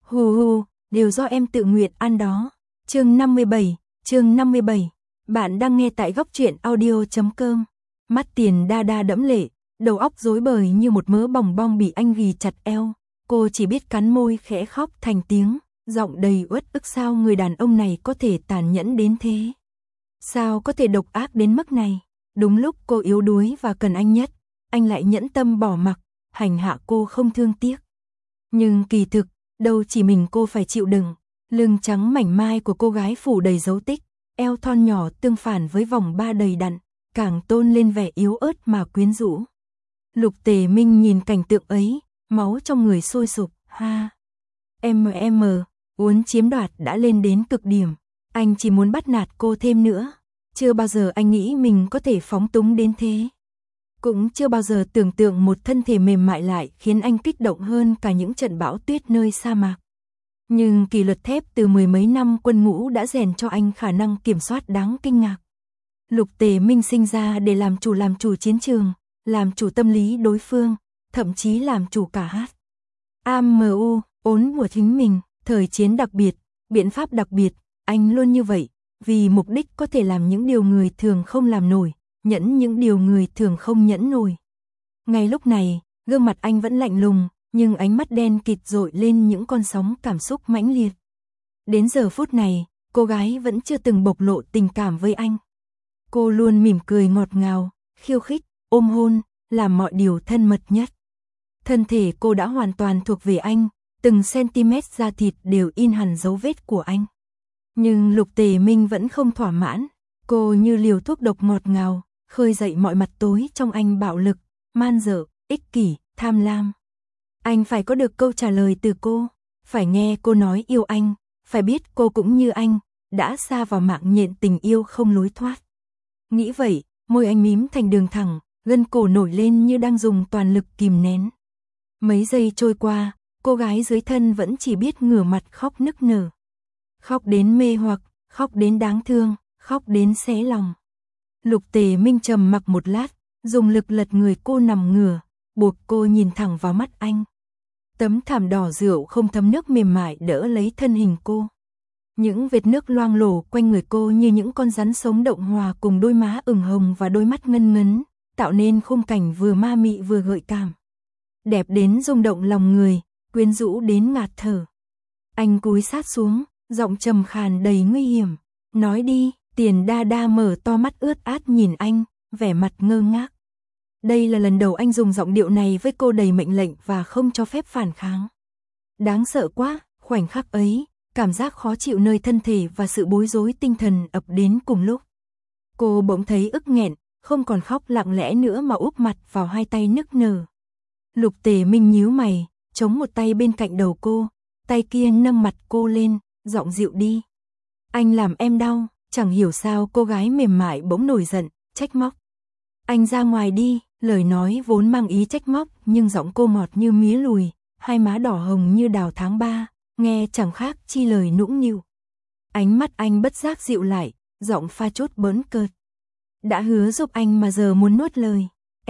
Hù hù, đều do em tự nguyện ăn đó. Chương 57. Bạn đang nghe tại góc truyện audio.com. Mắt Tiền Đa Đa đẫm lệ, đầu óc rối bời như một mớ bòng bong bị anh ghì chặt eo. Cô chỉ biết cắn môi khẽ khóc thành tiếng, giọng đầy uất ức. Sao người đàn ông này có thể tàn nhẫn đến thế? Sao có thể độc ác đến mức này? Đúng lúc cô yếu đuối và cần anh nhất, anh lại nhẫn tâm bỏ mặc, hành hạ cô không thương tiếc. Nhưng kỳ thực, đâu chỉ mình cô phải chịu đựng. Lưng trắng mảnh mai của cô gái phủ đầy dấu tích, eo thon nhỏ tương phản với vòng ba đầy đặn, càng tôn lên vẻ yếu ớt mà quyến rũ. Lục Tề Minh nhìn cảnh tượng ấy, máu trong người sôi sục. Uốn chiếm đoạt đã lên đến cực điểm. Anh chỉ muốn bắt nạt cô thêm nữa. Chưa bao giờ anh nghĩ mình có thể phóng túng đến thế. Cũng chưa bao giờ tưởng tượng một thân thể mềm mại lại khiến anh kích động hơn cả những trận bão tuyết nơi sa mạc. Nhưng kỷ luật thép từ mười mấy năm quân ngũ đã rèn cho anh khả năng kiểm soát đáng kinh ngạc. Lục Tề Minh sinh ra để làm chủ chiến trường, làm chủ tâm lý đối phương, thậm chí làm chủ cả ốn của chính mình. Thời chiến đặc biệt, biện pháp đặc biệt, anh luôn như vậy, vì mục đích có thể làm những điều người thường không làm nổi, nhẫn những điều người thường không nhẫn nổi. Ngay lúc này, gương mặt anh vẫn lạnh lùng, nhưng ánh mắt đen kịt dội lên những con sóng cảm xúc mãnh liệt. Đến giờ phút này, cô gái vẫn chưa từng bộc lộ tình cảm với anh. Cô luôn mỉm cười ngọt ngào, khiêu khích, ôm hôn, làm mọi điều thân mật nhất. Thân thể cô đã hoàn toàn thuộc về anh, từng cm da thịt đều in hẳn dấu vết của anh. Nhưng Lục Tề Minh vẫn không thỏa mãn. Cô như liều thuốc độc ngọt ngào, khơi dậy mọi mặt tối trong anh: bạo lực, man dợ, ích kỷ, tham lam. Anh phải có được câu trả lời từ cô, phải nghe cô nói yêu anh, phải biết cô cũng như anh, đã sa vào mạng nhện tình yêu không lối thoát. Nghĩ vậy, môi anh mím thành đường thẳng, gân cổ nổi lên như đang dùng toàn lực kìm nén. Mấy giây trôi qua, cô gái dưới thân vẫn chỉ biết ngửa mặt khóc nức nở. Khóc đến mê hoặc, khóc đến đáng thương, khóc đến xé lòng. Lục Tề Minh trầm mặc một lát, dùng lực lật người cô nằm ngửa, buộc cô nhìn thẳng vào mắt anh. Tấm thảm đỏ rượu không thấm nước mềm mại đỡ lấy thân hình cô. Những vệt nước loang lổ quanh người cô như những con rắn sống động hòa cùng đôi má ửng hồng và đôi mắt ngân ngấn, tạo nên khung cảnh vừa ma mị vừa gợi cảm. Đẹp đến rung động lòng người, quyến rũ đến ngạt thở. Anh cúi sát xuống, giọng trầm khàn đầy nguy hiểm. Nói đi. Tiền Đa Đa mở to mắt ướt át nhìn anh, vẻ mặt ngơ ngác. Đây là lần đầu anh dùng giọng điệu này với cô, đầy mệnh lệnh và không cho phép phản kháng. Đáng sợ quá, khoảnh khắc ấy, cảm giác khó chịu nơi thân thể và sự bối rối tinh thần ập đến cùng lúc. Cô bỗng thấy ức nghẹn, không còn khóc lặng lẽ nữa mà úp mặt vào hai tay nức nở. Lục Tề Minh nhíu mày, chống một tay bên cạnh đầu cô, tay kia nâng mặt cô lên, giọng dịu đi. Anh làm em đau. Chẳng hiểu sao cô gái mềm mại bỗng nổi giận, trách móc. Anh ra ngoài đi, lời nói vốn mang ý trách móc nhưng giọng cô ngọt như mía lùi, hai má đỏ hồng như đào tháng 3, nghe chẳng khác chi lời nũng nịu. Ánh mắt anh bất giác dịu lại, giọng pha chốt bỡn cợt. Đã hứa giúp anh mà giờ muốn nuốt lời.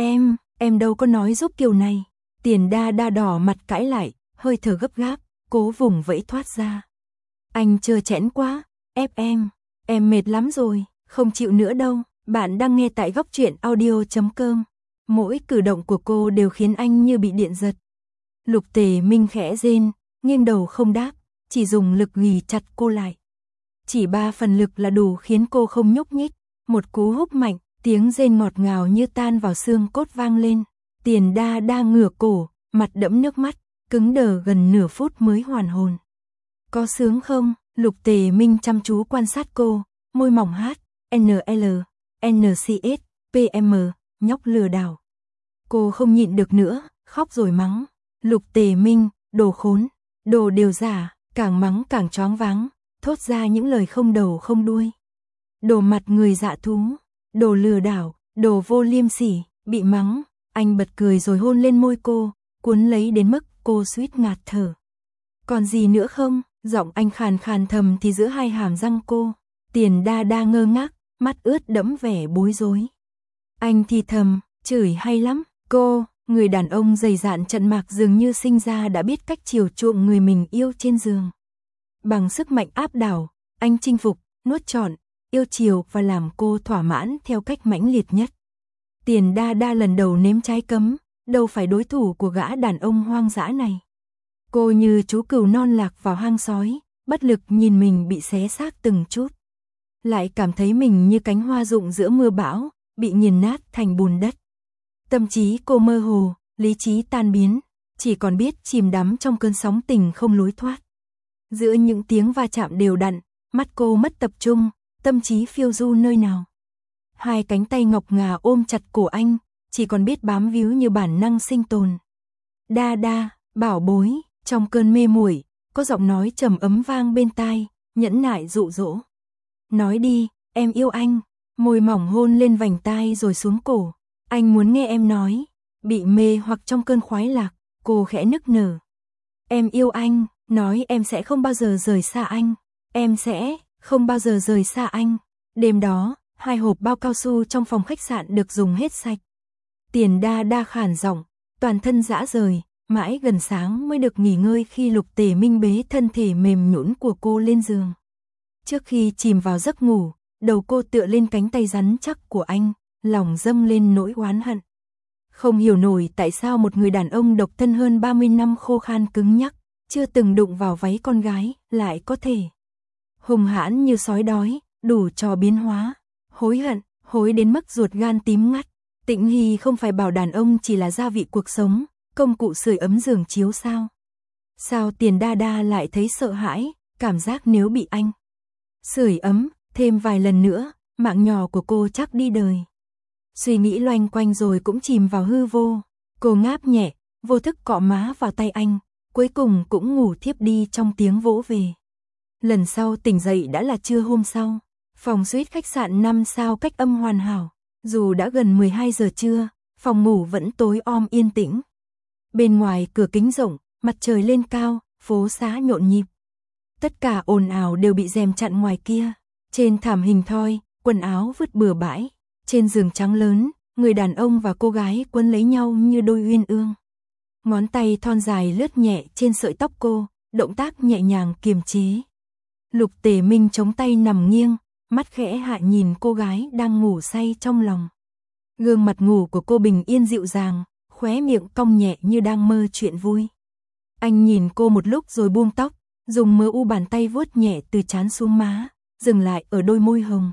Em đâu có nói giúp kiểu này. Tiền Đa Đa đỏ mặt cãi lại, hơi thở gấp gáp, cố vùng vẫy thoát ra. Anh trơ trẽn quá, ép em mệt lắm rồi, không chịu nữa đâu. Bạn đang nghe tại góc truyện audio.com. Mỗi cử động của cô đều khiến anh như bị điện giật. Lục Tề Minh khẽ rên, nghiêng đầu không đáp, chỉ dùng lực ghì chặt cô lại. Chỉ 3 phần lực là đủ khiến cô không nhúc nhích. Một cú húc mạnh, tiếng rên ngọt ngào như tan vào xương cốt vang lên. Tiền Đa Đa ngửa cổ, mặt đẫm nước mắt, cứng đờ gần nửa phút mới hoàn hồn. Có sướng không? Lục Tề Minh chăm chú quan sát cô, môi mỏng hát, NCS, PM, nhóc lừa đảo. Cô không nhịn được nữa, khóc rồi mắng. Lục Tề Minh, đồ khốn, đồ điều giả, càng mắng càng choáng váng, thốt ra những lời không đầu không đuôi. Đồ mặt người dạ thú, đồ lừa đảo, đồ vô liêm sỉ. Bị mắng, anh bật cười rồi hôn lên môi cô, cuốn lấy đến mức cô suýt ngạt thở. Còn gì nữa không? Giọng anh khàn khàn thầm thì giữa hai hàm răng cô. Tiền Đa Đa ngơ ngác, mắt ướt đẫm vẻ bối rối. Anh thì thầm, chửi hay lắm. Cô, Người đàn ông dày dạn trận mạc dường như sinh ra đã biết cách chiều chuộng người mình yêu trên giường. Bằng sức mạnh áp đảo, anh chinh phục, nuốt trọn, yêu chiều và làm cô thỏa mãn theo cách mãnh liệt nhất. Tiền Đa Đa lần đầu nếm trái cấm, đâu phải đối thủ của gã đàn ông hoang dã này. Cô như chú cừu non lạc vào hang sói, bất lực nhìn mình bị xé xác từng chút. Lại cảm thấy mình như cánh hoa rụng giữa mưa bão, bị nghiền nát thành bùn đất. Tâm trí cô mơ hồ, lý trí tan biến, chỉ còn biết chìm đắm trong cơn sóng tình không lối thoát. Giữa những tiếng va chạm đều đặn, mắt cô mất tập trung, tâm trí phiêu du nơi nào. Hai cánh tay ngọc ngà ôm chặt cổ anh, chỉ còn biết bám víu như bản năng sinh tồn. Đa Đa, bảo bối, trong cơn mê muội, có giọng nói trầm ấm vang bên tai, nhẫn nại dụ dỗ. Nói đi, em yêu anh, môi mỏng hôn lên vành tai rồi xuống cổ. Anh muốn nghe em nói, bị mê hoặc trong cơn khoái lạc, cô khẽ nức nở. Em yêu anh, nói em sẽ không bao giờ rời xa anh. Em sẽ không bao giờ rời xa anh. Đêm đó, 2 hộp bao cao su trong phòng khách sạn được dùng hết sạch. Tiền Đa Đa khản giọng, toàn thân rã rời, mãi gần sáng mới được nghỉ ngơi khi Lục Tề Minh bế thân thể mềm nhũn của cô lên giường. Trước khi chìm vào giấc ngủ, đầu cô tựa lên cánh tay rắn chắc của anh, lòng dâng lên nỗi oán hận. Không hiểu nổi tại sao một người đàn ông độc thân hơn 30 năm khô khan cứng nhắc, chưa từng đụng vào váy con gái, lại có thể hùng hãn như sói đói, đủ trò biến hóa. Hối hận, hối đến mức ruột gan tím ngắt. Tĩnh Hy không phải bảo đàn ông chỉ là gia vị cuộc sống, công cụ sưởi ấm giường chiếu sao? Sao Tiền Đa Đa lại thấy sợ hãi, cảm giác nếu bị anh sưởi ấm thêm vài lần nữa, mạng nhỏ của cô chắc đi đời. Suy nghĩ loanh quanh rồi cũng chìm vào hư vô. Cô ngáp nhẹ, vô thức cọ má vào tay anh, cuối cùng cũng ngủ thiếp đi trong tiếng vỗ về. Lần sau tỉnh dậy đã là trưa hôm sau. Phòng suite khách sạn 5 sao cách âm hoàn hảo. Dù đã gần 12 giờ trưa, phòng ngủ vẫn tối om yên tĩnh. Bên ngoài cửa kính rộng, mặt trời lên cao, phố xá nhộn nhịp. Tất cả ồn ào đều bị rèm chặn ngoài kia. Trên thảm hình thoi, quần áo vứt bừa bãi. Trên giường trắng lớn, người đàn ông và cô gái quấn lấy nhau như đôi uyên ương. Ngón tay thon dài lướt nhẹ trên sợi tóc cô, động tác nhẹ nhàng kiềm chế. Lục Tề Minh chống tay nằm nghiêng, mắt khẽ hạ nhìn cô gái đang ngủ say trong lòng. Gương mặt ngủ của cô bình yên dịu dàng, khóe miệng cong nhẹ như đang mơ chuyện vui. Anh nhìn cô một lúc rồi buông tóc, dùng mớ u bàn tay vuốt nhẹ từ trán xuống má, dừng lại ở đôi môi hồng.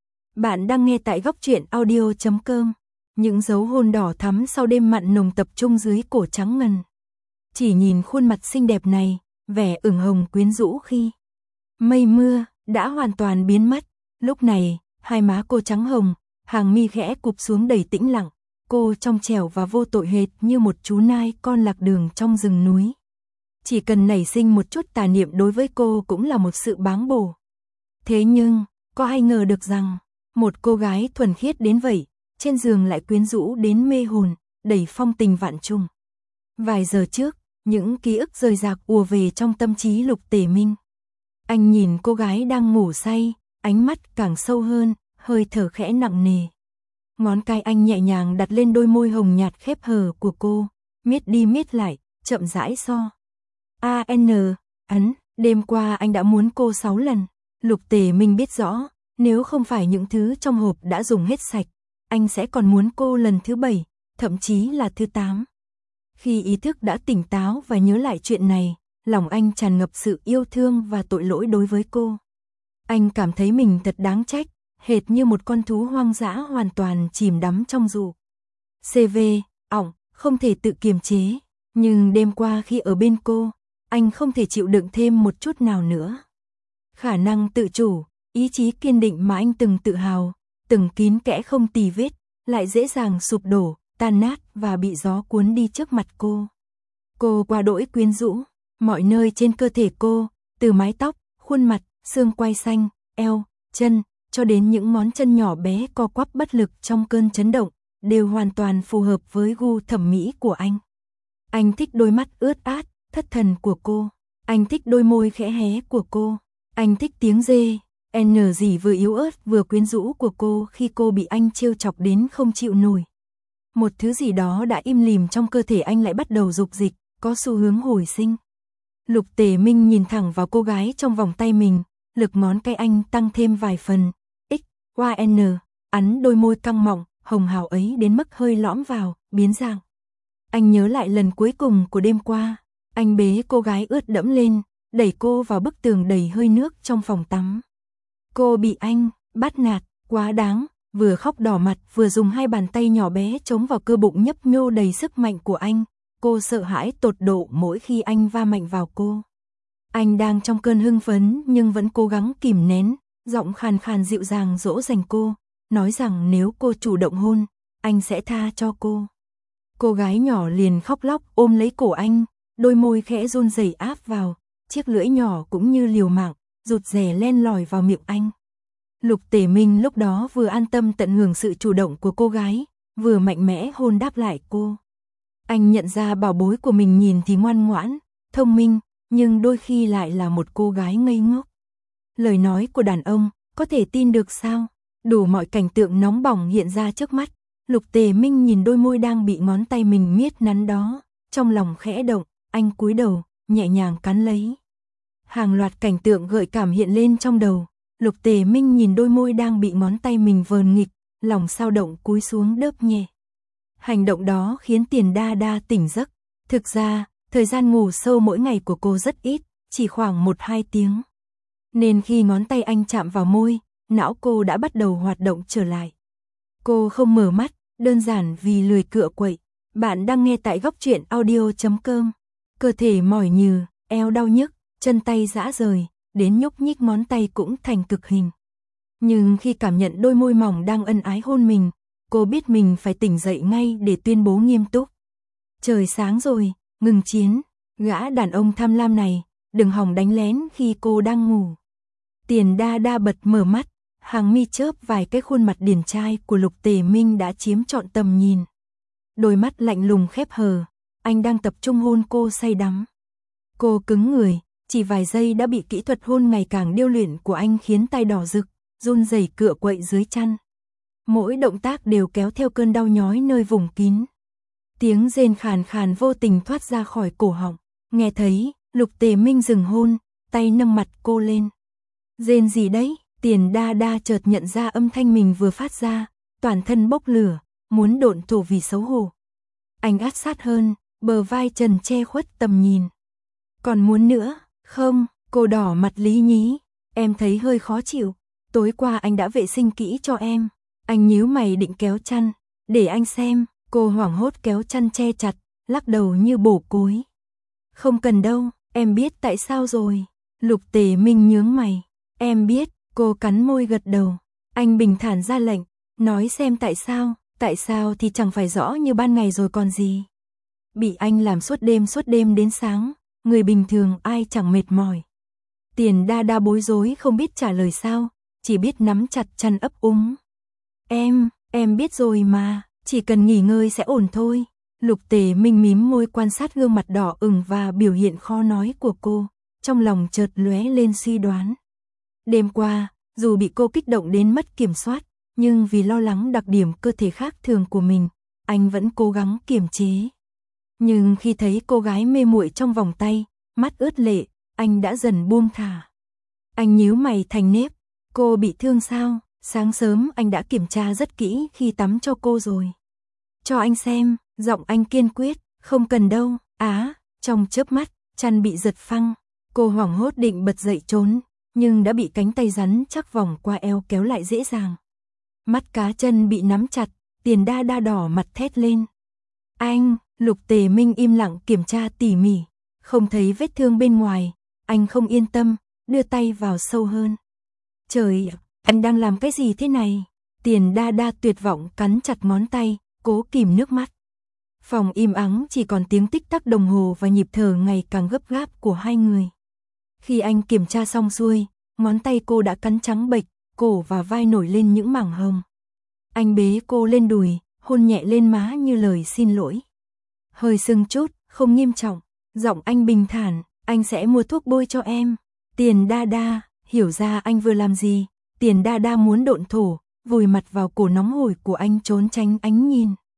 Bạn đang nghe tại Góc Truyện Audio.com. Những dấu hôn đỏ thắm sau đêm mặn nồng tập trung dưới cổ trắng ngần. Chỉ nhìn khuôn mặt xinh đẹp này, vẻ ửng hồng quyến rũ khi mây mưa đã hoàn toàn biến mất. Lúc này, hai má cô trắng hồng, hàng mi khẽ cụp xuống đầy tĩnh lặng. Cô trong trẻo và vô tội hệt như một chú nai con lạc đường trong rừng núi. Chỉ cần nảy sinh một chút tà niệm đối với cô cũng là một sự báng bổ. Thế nhưng, có ai ngờ được rằng, một cô gái thuần khiết đến vậy, trên giường lại quyến rũ đến mê hồn, đầy phong tình vạn trùng. Vài giờ trước, những ký ức rời rạc ùa về trong tâm trí Lục Tề Minh. Anh nhìn cô gái đang ngủ say, ánh mắt càng sâu hơn, hơi thở khẽ nặng nề. Ngón tay anh nhẹ nhàng đặt lên đôi môi hồng nhạt khép hờ của cô, miết đi miết lại, chậm rãi so. Ấn, đêm qua anh đã muốn cô 6 lần. Lục Tề Minh biết rõ, nếu không phải những thứ trong hộp đã dùng hết sạch, anh sẽ còn muốn cô lần thứ 7, thậm chí là thứ 8. Khi ý thức đã tỉnh táo và nhớ lại chuyện này, lòng anh tràn ngập sự yêu thương và tội lỗi đối với cô. Anh cảm thấy mình thật đáng trách, hệt như một con thú hoang dã hoàn toàn chìm đắm trong dụ. ỏng, không thể tự kiềm chế. Nhưng đêm qua khi ở bên cô, anh không thể chịu đựng thêm một chút nào nữa. Khả năng tự chủ, ý chí kiên định mà anh từng tự hào, từng kín kẽ không tì vết, lại dễ dàng sụp đổ, tan nát và bị gió cuốn đi trước mặt cô. Cô quá đỗi quyến rũ, mọi nơi trên cơ thể cô, từ mái tóc, khuôn mặt, xương quai xanh, eo, chân, cho đến những ngón chân nhỏ bé co quắp bất lực trong cơn chấn động, đều hoàn toàn phù hợp với gu thẩm mỹ của anh. Anh thích đôi mắt ướt át, thất thần của cô. Anh thích đôi môi khẽ hé của cô. Anh thích tiếng dê, gì vừa yếu ớt vừa quyến rũ của cô khi cô bị anh trêu chọc đến không chịu nổi. một thứ gì đó đã im lìm trong cơ thể anh lại bắt đầu dục dịch, có xu hướng hồi sinh. Lục Tề Minh nhìn thẳng vào cô gái trong vòng tay mình, lực ngón tay anh tăng thêm vài phần. X, Y, N, ắn đôi môi căng mọng, hồng hào ấy đến mức hơi lõm vào, biến dạng. Anh nhớ lại lần cuối cùng của đêm qua, anh bế cô gái ướt đẫm lên, đẩy cô vào bức tường đầy hơi nước trong phòng tắm. Cô bị anh bắt nạt, quá đáng, vừa khóc đỏ mặt vừa dùng hai bàn tay nhỏ bé chống vào cơ bụng nhấp nhô đầy sức mạnh của anh. Cô sợ hãi tột độ mỗi khi anh va mạnh vào cô. Anh đang trong cơn hưng phấn nhưng vẫn cố gắng kìm nén, giọng khàn khàn dịu dàng dỗ dành cô, nói rằng nếu cô chủ động hôn, anh sẽ tha cho cô. Cô gái nhỏ liền khóc lóc ôm lấy cổ anh, đôi môi khẽ run rẩy áp vào, chiếc lưỡi nhỏ cũng như liều mạng, rụt rè len lỏi vào miệng anh. Lục Tề Minh lúc đó vừa an tâm tận hưởng sự chủ động của cô gái, vừa mạnh mẽ hôn đáp lại cô. Anh nhận ra bảo bối của mình nhìn thì ngoan ngoãn, thông minh, nhưng đôi khi lại là một cô gái ngây ngốc. Lời nói của đàn ông, có thể tin được sao? Đủ mọi cảnh tượng nóng bỏng hiện ra trước mắt. Lục Tề Minh nhìn đôi môi đang bị ngón tay mình miết nắn đó, trong lòng khẽ động, anh cúi đầu, nhẹ nhàng cắn lấy. Hàng loạt cảnh tượng gợi cảm hiện lên trong đầu. Lục Tề Minh nhìn đôi môi đang bị ngón tay mình vờn nghịch, lòng sao động cúi xuống đớp nhẹ. Hành động đó khiến Tiền Đa Đa tỉnh giấc. Thực ra, thời gian ngủ sâu mỗi ngày của cô rất ít, chỉ khoảng 1-2 tiếng. Nên khi ngón tay anh chạm vào môi, não cô đã bắt đầu hoạt động trở lại. Cô không mở mắt, đơn giản vì lười cựa quậy. Bạn đang nghe tại Góc Truyện Audio.com. Cơ thể mỏi nhừ, eo đau nhức, chân tay rã rời, đến nhúc nhích ngón tay cũng thành cực hình. Nhưng khi cảm nhận đôi môi mỏng đang ân ái hôn mình, cô biết mình phải tỉnh dậy ngay để tuyên bố nghiêm túc. Trời sáng rồi, ngừng chiến, gã đàn ông tham lam này, đừng hòng đánh lén khi cô đang ngủ. Tiền Đa Đa bật mở mắt, hàng mi chớp vài cái khuôn mặt điển trai của Lục Tề Minh đã chiếm trọn tầm nhìn. Đôi mắt lạnh lùng khép hờ, anh đang tập trung hôn cô say đắm. Cô cứng người, chỉ vài giây đã bị kỹ thuật hôn ngày càng điêu luyện của anh khiến tay đỏ rực, run rẩy cựa quậy dưới chăn. Mỗi động tác đều kéo theo cơn đau nhói nơi vùng kín. Tiếng rên khàn khàn vô tình thoát ra khỏi cổ họng. Nghe thấy, Lục Tề Minh dừng hôn, tay nâng mặt cô lên. Rên gì đấy? Tiền Đa Đa chợt nhận ra âm thanh mình vừa phát ra, toàn thân bốc lửa, muốn độn thổ vì xấu hổ. Anh áp sát hơn, bờ vai trần che khuất tầm nhìn. Còn muốn nữa, không? Cô đỏ mặt lý nhí. Em thấy hơi khó chịu. Tối qua anh đã vệ sinh kỹ cho em. Anh nhíu mày định kéo chăn, để anh xem. Cô hoảng hốt kéo chăn che chặt, lắc đầu như bổ cối. Không cần đâu, em biết tại sao rồi. Lục Tề Minh nhướng mày. Em biết, cô cắn môi gật đầu. Anh bình thản ra lệnh, nói xem tại sao thì chẳng phải rõ như ban ngày rồi còn gì. Bị anh làm suốt đêm đến sáng, người bình thường ai chẳng mệt mỏi. Tiền Đa Đa bối rối không biết trả lời sao, chỉ biết nắm chặt chăn ấp úng. Em biết rồi mà, chỉ cần nghỉ ngơi sẽ ổn thôi. Lục Tề Minh mím môi quan sát gương mặt đỏ ửng và biểu hiện khó nói của cô, trong lòng chợt lóe lên suy đoán. Đêm qua, dù bị cô kích động đến mất kiểm soát, nhưng vì lo lắng đặc điểm cơ thể khác thường của mình, anh vẫn cố gắng kiềm chế. Nhưng khi thấy cô gái mê muội trong vòng tay, mắt ướt lệ, anh đã dần buông thả. Anh nhíu mày thành nếp, cô bị thương sao? Sáng sớm anh đã kiểm tra rất kỹ khi tắm cho cô rồi. Cho anh xem, giọng anh kiên quyết, không cần đâu. Trong chớp mắt, chăn bị giật phăng, cô hoảng hốt định bật dậy trốn, nhưng đã bị cánh tay rắn chắc vòng qua eo kéo lại dễ dàng. Mắt cá chân bị nắm chặt, Tiền Đa Đa đỏ mặt thét lên. Anh, Lục Tề Minh im lặng kiểm tra tỉ mỉ, không thấy vết thương bên ngoài, anh không yên tâm, đưa tay vào sâu hơn. Trời, anh đang làm cái gì thế này? Tiền Đa Đa tuyệt vọng cắn chặt ngón tay, cố kìm nước mắt. Phòng im ắng chỉ còn tiếng tích tắc đồng hồ và nhịp thở ngày càng gấp gáp của hai người. Khi anh kiểm tra xong xuôi, ngón tay cô đã cắn trắng bệch, cổ và vai nổi lên những mảng hồng. Anh bế cô lên đùi, hôn nhẹ lên má như lời xin lỗi. Hơi sưng chút, không nghiêm trọng, giọng anh bình thản, anh sẽ mua thuốc bôi cho em. Tiền Đa Đa, hiểu ra anh vừa làm gì, Tiền Đa Đa muốn độn thổ, vùi mặt vào cổ nóng hổi của anh trốn tránh ánh nhìn.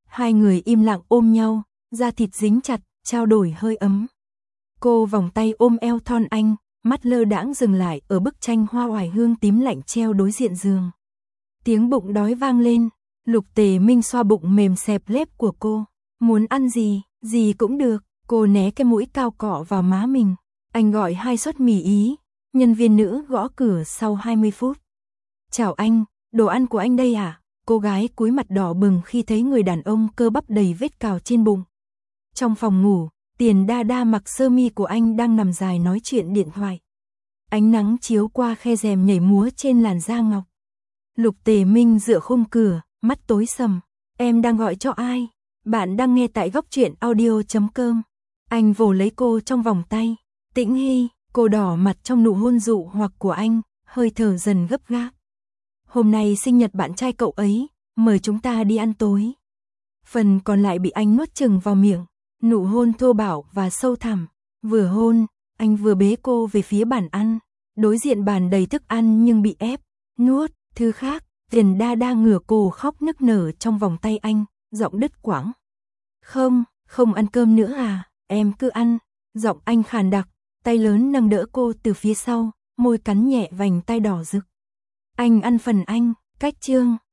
Hai người im lặng ôm nhau, da thịt dính chặt, trao đổi hơi ấm. Cô vòng tay ôm eo thon anh, mắt lơ đãng dừng lại ở bức tranh hoa oải hương tím lạnh treo đối diện giường. Tiếng bụng đói vang lên, Lục Tề Minh xoa bụng mềm xẹp lép của cô. Muốn ăn gì, gì cũng được, cô né cái mũi cao cọ vào má mình. Anh gọi 2 suất mì Ý, nhân viên nữ gõ cửa sau 20 phút. Chào anh, đồ ăn của anh đây à? Cô gái cúi mặt đỏ bừng khi thấy người đàn ông cơ bắp đầy vết cào trên bụng. Trong phòng ngủ, Tiền Đa Đa mặc sơ mi của anh đang nằm dài nói chuyện điện thoại. Ánh nắng chiếu qua khe rèm nhảy múa trên làn da ngọc. Lục Tề Minh dựa khung cửa, mắt tối sầm. Em đang gọi cho ai? Bạn đang nghe tại Góc Truyện Audio.com. Anh vồ lấy cô trong vòng tay. Tĩnh Hy, cô đỏ mặt trong nụ hôn dụ hoặc của anh, hơi thở dần gấp gáp. Hôm nay sinh nhật bạn trai cậu ấy, mời chúng ta đi ăn tối. Phần còn lại bị anh nuốt chừng vào miệng, nụ hôn thô bạo và sâu thẳm. Vừa hôn, anh vừa bế cô về phía bàn ăn. Đối diện bàn đầy thức ăn nhưng bị ép, nuốt, thứ khác. Tiền Đa Đa ngửa cổ khóc nức nở trong vòng tay anh, giọng đứt quãng. Không ăn cơm nữa à, em cứ ăn. Giọng anh khàn đặc, tay lớn nâng đỡ cô từ phía sau, môi cắn nhẹ vành tai đỏ rực. Anh ăn phần anh, cách chương.